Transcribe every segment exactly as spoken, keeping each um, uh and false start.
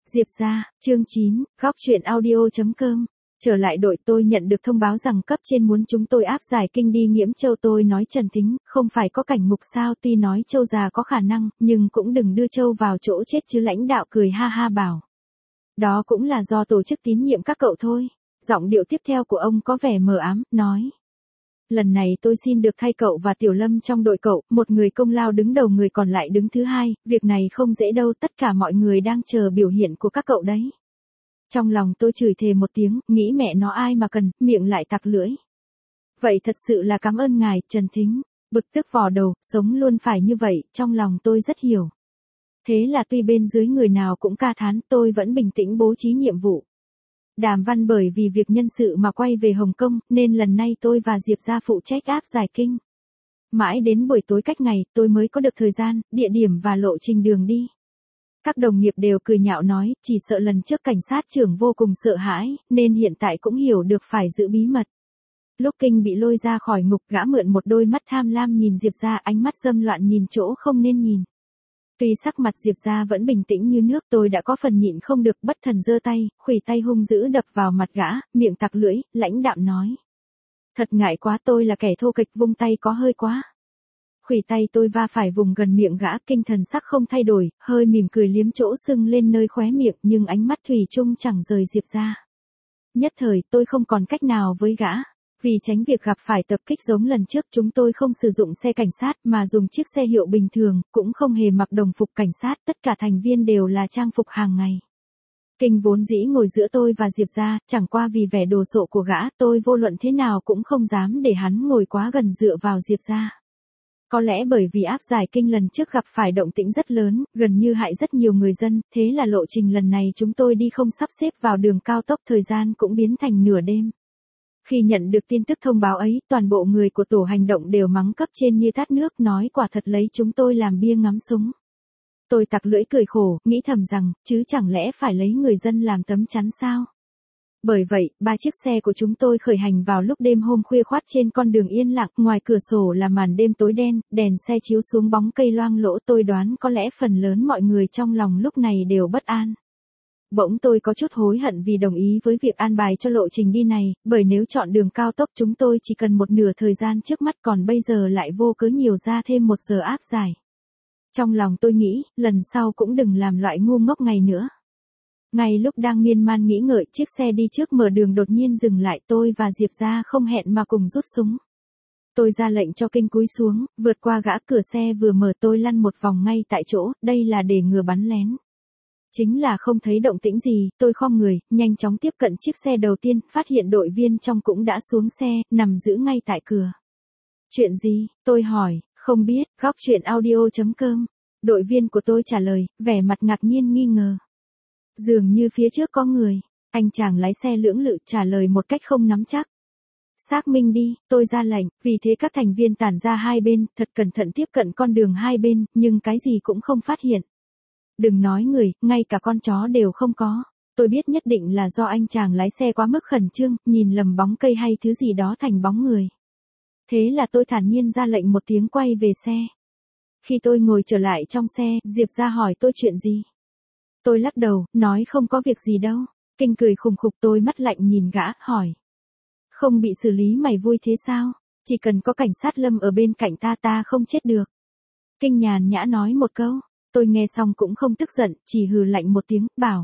Diệp gia, chương chín, góc truyện audio.com. Trở lại đội, tôi nhận được thông báo rằng cấp trên muốn chúng tôi áp giải Kinh đi Nghiễm Châu. Tôi nói Trần Thính, không phải có cảnh ngục sao? Tuy nói Châu già có khả năng, nhưng cũng đừng đưa Châu vào chỗ chết chứ. Lãnh đạo cười ha ha bảo. Đó cũng là do tổ chức tín nhiệm các cậu thôi. Giọng điệu tiếp theo của ông có vẻ mờ ám, nói. Lần này tôi xin được thay cậu và Tiểu Lâm trong đội cậu, một người công lao đứng đầu, người còn lại đứng thứ hai, việc này không dễ đâu, tất cả mọi người đang chờ biểu hiện của các cậu đấy. Trong lòng tôi chửi thề một tiếng, nghĩ mẹ nó ai mà cần, miệng lại tặc lưỡi. Vậy thật sự là cảm ơn ngài, Trần Thính. Bực tức vò đầu, sống luôn phải như vậy, trong lòng tôi rất hiểu. Thế là tuy bên dưới người nào cũng ca thán, tôi vẫn bình tĩnh bố trí nhiệm vụ. Đàm Văn bởi vì việc nhân sự mà quay về Hồng Kông, nên lần này tôi và Diệp gia phụ trách áp giải Kinh. Mãi đến buổi tối cách ngày, tôi mới có được thời gian, địa điểm và lộ trình đường đi. Các đồng nghiệp đều cười nhạo nói, chỉ sợ lần trước cảnh sát trưởng vô cùng sợ hãi, nên hiện tại cũng hiểu được phải giữ bí mật. Lúc Kinh bị lôi ra khỏi ngục, gã mượn một đôi mắt tham lam nhìn Diệp gia, ánh mắt dâm loạn nhìn chỗ không nên nhìn. Tuy sắc mặt Diệp gia vẫn bình tĩnh như nước, tôi đã có phần nhịn không được, bất thần giơ tay, khuỷu tay hung dữ đập vào mặt gã, miệng tặc lưỡi, lãnh đạm nói. Thật ngại quá, tôi là kẻ thô kịch, vung tay có hơi quá. Khuỷu tay tôi va phải vùng gần miệng gã, Kinh thần sắc không thay đổi, hơi mỉm cười liếm chỗ sưng lên nơi khóe miệng, nhưng ánh mắt thủy chung chẳng rời Diệp gia. Nhất thời tôi không còn cách nào với gã. Vì tránh việc gặp phải tập kích giống lần trước, chúng tôi không sử dụng xe cảnh sát mà dùng chiếc xe hiệu bình thường, cũng không hề mặc đồng phục cảnh sát, tất cả thành viên đều là trang phục hàng ngày. Kinh vốn dĩ ngồi giữa tôi và Diệp gia, chẳng qua vì vẻ đồ sộ của gã, tôi vô luận thế nào cũng không dám để hắn ngồi quá gần dựa vào Diệp gia. Có lẽ bởi vì áp giải Kinh lần trước gặp phải động tĩnh rất lớn, gần như hại rất nhiều người dân, thế là lộ trình lần này chúng tôi đi không sắp xếp vào đường cao tốc, thời gian cũng biến thành nửa đêm. Khi nhận được tin tức thông báo ấy, toàn bộ người của tổ hành động đều mắng cấp trên như tát nước, nói quả thật lấy chúng tôi làm bia ngắm súng. Tôi tặc lưỡi cười khổ, nghĩ thầm rằng, chứ chẳng lẽ phải lấy người dân làm tấm chắn sao? Bởi vậy, ba chiếc xe của chúng tôi khởi hành vào lúc đêm hôm khuya khoắt trên con đường yên lặng, ngoài cửa sổ là màn đêm tối đen, đèn xe chiếu xuống bóng cây loang lỗ. Tôi đoán có lẽ phần lớn mọi người trong lòng lúc này đều bất an. Bỗng tôi có chút hối hận vì đồng ý với việc an bài cho lộ trình đi này, bởi nếu chọn đường cao tốc chúng tôi chỉ cần một nửa thời gian trước mắt, còn bây giờ lại vô cớ nhiều ra thêm một giờ áp giải. Trong lòng tôi nghĩ, lần sau cũng đừng làm loại ngu ngốc này nữa. Ngay lúc đang miên man nghĩ ngợi, chiếc xe đi trước mở đường đột nhiên dừng lại, tôi và Diệp gia không hẹn mà cùng rút súng. Tôi ra lệnh cho Kinh cúi xuống, vượt qua gã, cửa xe vừa mở tôi lăn một vòng ngay tại chỗ, đây là để ngừa bắn lén. Chính là không thấy động tĩnh gì, tôi khom người, nhanh chóng tiếp cận chiếc xe đầu tiên, phát hiện đội viên trong cũng đã xuống xe, nằm giữ ngay tại cửa. Chuyện gì? Tôi hỏi. Không biết, góc truyện audio.com. Đội viên của tôi trả lời, vẻ mặt ngạc nhiên nghi ngờ. Dường như phía trước có người. Anh chàng lái xe lưỡng lự trả lời một cách không nắm chắc. Xác minh đi, tôi ra lệnh, vì thế các thành viên tản ra hai bên, thật cẩn thận tiếp cận con đường hai bên, nhưng cái gì cũng không phát hiện. Đừng nói người, ngay cả con chó đều không có. Tôi biết nhất định là do anh chàng lái xe quá mức khẩn trương, nhìn lầm bóng cây hay thứ gì đó thành bóng người. Thế là tôi thản nhiên ra lệnh một tiếng quay về xe. Khi tôi ngồi trở lại trong xe, Diệp gia hỏi tôi chuyện gì. Tôi lắc đầu, nói không có việc gì đâu. Kinh cười khùng khục, tôi mắt lạnh nhìn gã, hỏi. Không bị xử lý mày vui thế sao? Chỉ cần có cảnh sát Lâm ở bên cạnh ta ta không chết được. Kinh nhàn nhã nói một câu. Tôi nghe xong cũng không tức giận, chỉ hừ lạnh một tiếng, bảo.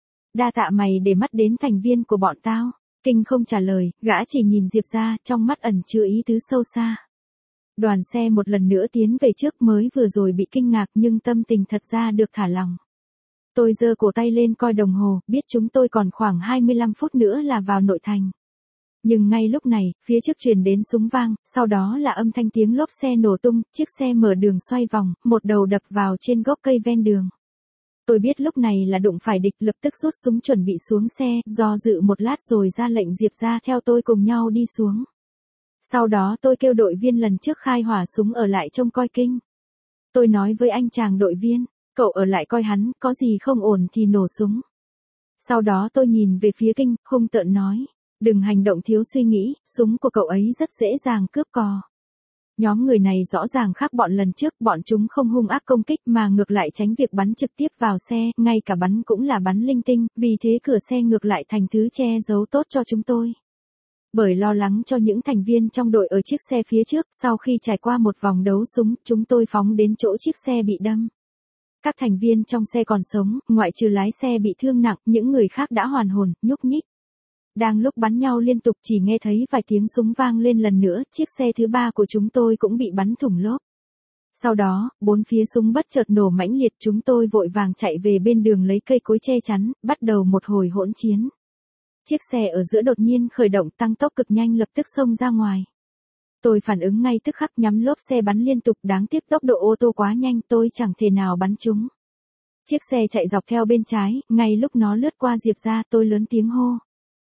Đa tạ mày để mắt đến thành viên của bọn tao. Kinh không trả lời, gã chỉ nhìn Diệp gia, trong mắt ẩn chứa ý tứ sâu xa. Đoàn xe một lần nữa tiến về trước, mới vừa rồi bị kinh ngạc nhưng tâm tình thật ra được thả lỏng. Tôi giơ cổ tay lên coi đồng hồ, biết chúng tôi còn khoảng hai mươi lăm phút nữa là vào nội thành. Nhưng ngay lúc này, phía trước truyền đến súng vang, sau đó là âm thanh tiếng lốp xe nổ tung, chiếc xe mở đường xoay vòng, một đầu đập vào trên gốc cây ven đường. Tôi biết lúc này là đụng phải địch, lập tức rút súng chuẩn bị xuống xe, do dự một lát rồi ra lệnh Diệp gia theo tôi cùng nhau đi xuống. Sau đó tôi kêu đội viên lần trước khai hỏa súng ở lại trông coi Kinh. Tôi nói với anh chàng đội viên, cậu ở lại coi hắn, có gì không ổn thì nổ súng. Sau đó tôi nhìn về phía Kinh, hung tợn nói. Đừng hành động thiếu suy nghĩ, súng của cậu ấy rất dễ dàng cướp cò. Nhóm người này rõ ràng khác bọn lần trước, bọn chúng không hung ác công kích mà ngược lại tránh việc bắn trực tiếp vào xe, ngay cả bắn cũng là bắn linh tinh, vì thế cửa xe ngược lại thành thứ che giấu tốt cho chúng tôi. Bởi lo lắng cho những thành viên trong đội ở chiếc xe phía trước, sau khi trải qua một vòng đấu súng, chúng tôi phóng đến chỗ chiếc xe bị đâm. Các thành viên trong xe còn sống, ngoại trừ lái xe bị thương nặng, những người khác đã hoàn hồn, nhúc nhích. Đang lúc bắn nhau liên tục chỉ nghe thấy vài tiếng súng vang lên lần nữa, chiếc xe thứ ba của chúng tôi cũng bị bắn thủng lốp. Sau đó, bốn phía súng bất chợt nổ mãnh liệt, chúng tôi vội vàng chạy về bên đường lấy cây cối che chắn, bắt đầu một hồi hỗn chiến. Chiếc xe ở giữa đột nhiên khởi động tăng tốc cực nhanh lập tức xông ra ngoài. Tôi phản ứng ngay tức khắc nhắm lốp xe bắn liên tục, đáng tiếc tốc độ ô tô quá nhanh tôi chẳng thể nào bắn trúng. Chiếc xe chạy dọc theo bên trái, ngay lúc nó lướt qua Diệp Gia tôi lớn tiếng hô.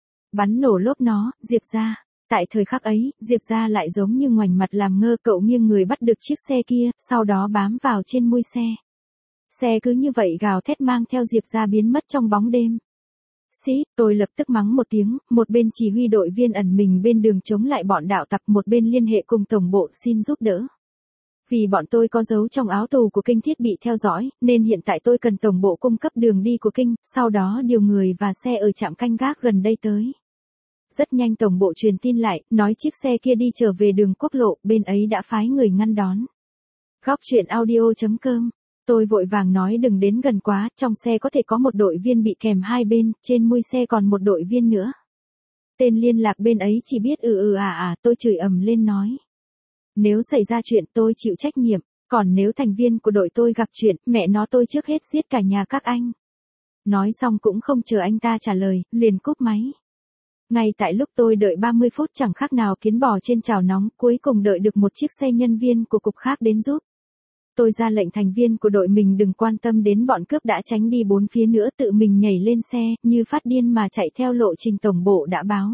Bắn nổ lốp nó, Diệp Gia. Tại thời khắc ấy, Diệp Gia lại giống như ngoảnh mặt làm ngơ, cậu nghiêng người bắt được chiếc xe kia, sau đó bám vào trên mui xe. Xe cứ như vậy gào thét mang theo Diệp Gia biến mất trong bóng đêm. Xí, tôi lập tức mắng một tiếng, một bên chỉ huy đội viên ẩn mình bên đường chống lại bọn đạo tặc, một bên liên hệ cùng tổng bộ xin giúp đỡ. Vì bọn tôi có dấu trong áo tù của Kinh thiết bị theo dõi, nên hiện tại tôi cần tổng bộ cung cấp đường đi của Kinh, sau đó điều người và xe ở trạm canh gác gần đây tới. Rất nhanh tổng bộ truyền tin lại, nói chiếc xe kia đi trở về đường quốc lộ, bên ấy đã phái người ngăn đón. Góc truyện audio chấm com. Tôi vội vàng nói đừng đến gần quá, trong xe có thể có một đội viên bị kèm hai bên, trên mui xe còn một đội viên nữa. Tên liên lạc bên ấy chỉ biết ừ ừ à à, tôi chửi ầm lên nói. Nếu xảy ra chuyện tôi chịu trách nhiệm, còn nếu thành viên của đội tôi gặp chuyện, mẹ nó tôi trước hết giết cả nhà các anh. Nói xong cũng không chờ anh ta trả lời, liền cúp máy. Ngay tại lúc tôi đợi ba mươi phút chẳng khác nào kiến bò trên chảo nóng, cuối cùng đợi được một chiếc xe nhân viên của cục khác đến giúp. Tôi ra lệnh thành viên của đội mình đừng quan tâm đến bọn cướp đã tránh đi bốn phía nữa, tự mình nhảy lên xe, như phát điên mà chạy theo lộ trình tổng bộ đã báo.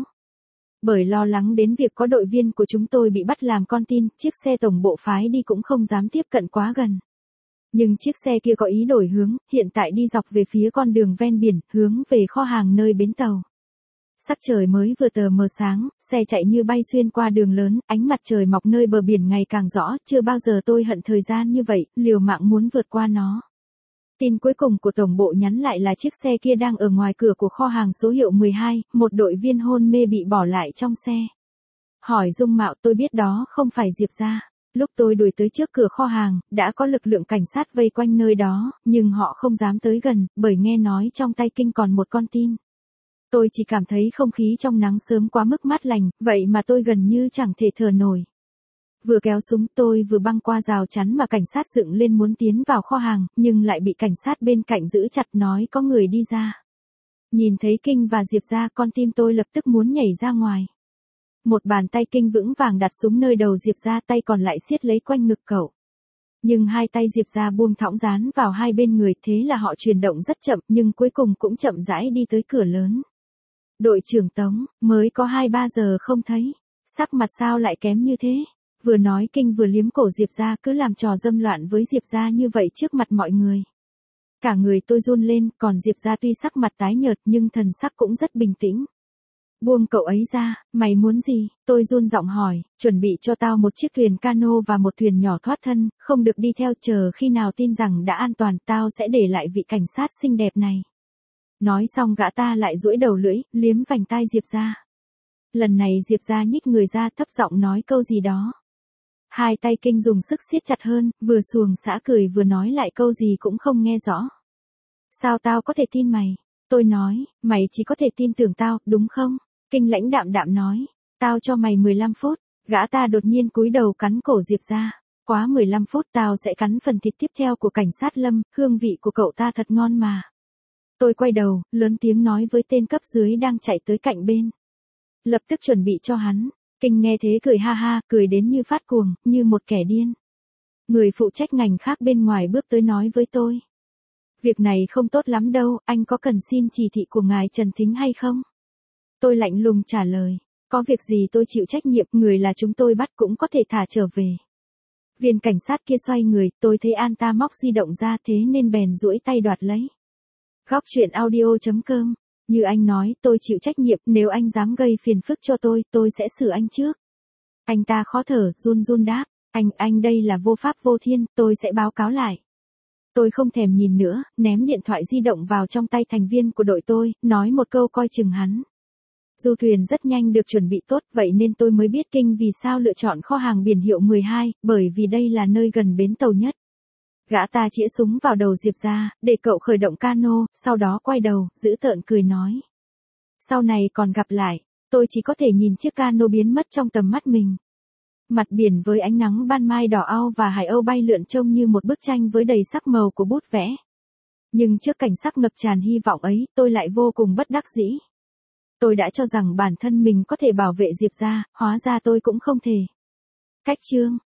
Bởi lo lắng đến việc có đội viên của chúng tôi bị bắt làm con tin, chiếc xe tổng bộ phái đi cũng không dám tiếp cận quá gần. Nhưng chiếc xe kia có ý đổi hướng, hiện tại đi dọc về phía con đường ven biển, hướng về kho hàng nơi bến tàu. Sắc trời mới vừa tờ mờ sáng, xe chạy như bay xuyên qua đường lớn, ánh mặt trời mọc nơi bờ biển ngày càng rõ, chưa bao giờ tôi hận thời gian như vậy, liều mạng muốn vượt qua nó. Tin cuối cùng của tổng bộ nhắn lại là chiếc xe kia đang ở ngoài cửa của kho hàng số hiệu mười hai, một đội viên hôn mê bị bỏ lại trong xe. Hỏi dung mạo tôi biết đó không phải Diệp Gia. Lúc tôi đuổi tới trước cửa kho hàng, đã có lực lượng cảnh sát vây quanh nơi đó, nhưng họ không dám tới gần, bởi nghe nói trong tay Kinh còn một con tin. Tôi chỉ cảm thấy không khí trong nắng sớm quá mức mát lành, vậy mà tôi gần như chẳng thể thở nổi. Vừa kéo súng tôi vừa băng qua rào chắn mà cảnh sát dựng lên muốn tiến vào kho hàng, nhưng lại bị cảnh sát bên cạnh giữ chặt nói có người đi ra. Nhìn thấy Kinh và Diệp Gia, con tim tôi lập tức muốn nhảy ra ngoài. Một bàn tay Kinh vững vàng đặt súng nơi đầu Diệp Gia, tay còn lại siết lấy quanh ngực cậu. Nhưng hai tay Diệp Gia buông thõng dán vào hai bên người, thế là họ chuyển động rất chậm, nhưng cuối cùng cũng chậm rãi đi tới cửa lớn. Đội trưởng Tống, mới có hai ba giờ không thấy, sắc mặt sao lại kém như thế? Vừa nói Kinh vừa liếm cổ Diệp Gia, cứ làm trò dâm loạn với Diệp Gia như vậy trước mặt mọi người. Cả người tôi run lên, còn Diệp Gia tuy sắc mặt tái nhợt nhưng thần sắc cũng rất bình tĩnh. Buông cậu ấy ra, mày muốn gì? Tôi run giọng hỏi, chuẩn bị cho tao một chiếc thuyền cano và một thuyền nhỏ thoát thân, không được đi theo, chờ khi nào tin rằng đã an toàn tao sẽ để lại vị cảnh sát xinh đẹp này. Nói xong gã ta lại duỗi đầu lưỡi, liếm vành tai Diệp Gia. Lần này Diệp Gia nhích người ra thấp giọng nói câu gì đó. Hai tay Kinh dùng sức siết chặt hơn, vừa xuồng xã cười vừa nói lại câu gì cũng không nghe rõ. Sao tao có thể tin mày? Tôi nói, mày chỉ có thể tin tưởng tao, đúng không? Kinh lãnh đạm đạm nói, tao cho mày mười lăm phút. Gã ta đột nhiên cúi đầu cắn cổ Diệp Gia. Quá mười lăm phút tao sẽ cắn phần thịt tiếp theo của cảnh sát Lâm, hương vị của cậu ta thật ngon mà. Tôi quay đầu, lớn tiếng nói với tên cấp dưới đang chạy tới cạnh bên. Lập tức chuẩn bị cho hắn. Kinh nghe thế cười ha ha, cười đến như phát cuồng, như một kẻ điên. Người phụ trách ngành khác bên ngoài bước tới nói với tôi. Việc này không tốt lắm đâu, anh có cần xin chỉ thị của ngài Trần Thính hay không? Tôi lạnh lùng trả lời. Có việc gì tôi chịu trách nhiệm, người là chúng tôi bắt cũng có thể thả trở về. Viên cảnh sát kia xoay người, tôi thấy an ta móc di động ra thế nên bèn duỗi tay đoạt lấy. Góc truyện audio chấm com. Như anh nói, tôi chịu trách nhiệm, nếu anh dám gây phiền phức cho tôi, tôi sẽ xử anh trước. Anh ta khó thở, run run đáp. Anh, anh đây là vô pháp vô thiên, tôi sẽ báo cáo lại. Tôi không thèm nhìn nữa, ném điện thoại di động vào trong tay thành viên của đội tôi, nói một câu coi chừng hắn. Du thuyền rất nhanh được chuẩn bị tốt, vậy nên tôi mới biết Kinh vì sao lựa chọn kho hàng biển hiệu mười hai, bởi vì đây là nơi gần bến tàu nhất. Gã ta chĩa súng vào đầu Diệp ra, để cậu khởi động cano, sau đó quay đầu, giữ tợn cười nói. Sau này còn gặp lại, tôi chỉ có thể nhìn chiếc cano biến mất trong tầm mắt mình. Mặt biển với ánh nắng ban mai đỏ au và hải âu bay lượn trông như một bức tranh với đầy sắc màu của bút vẽ. Nhưng trước cảnh sắc ngập tràn hy vọng ấy, tôi lại vô cùng bất đắc dĩ. Tôi đã cho rằng bản thân mình có thể bảo vệ Diệp ra, hóa ra tôi cũng không thể. Cách chương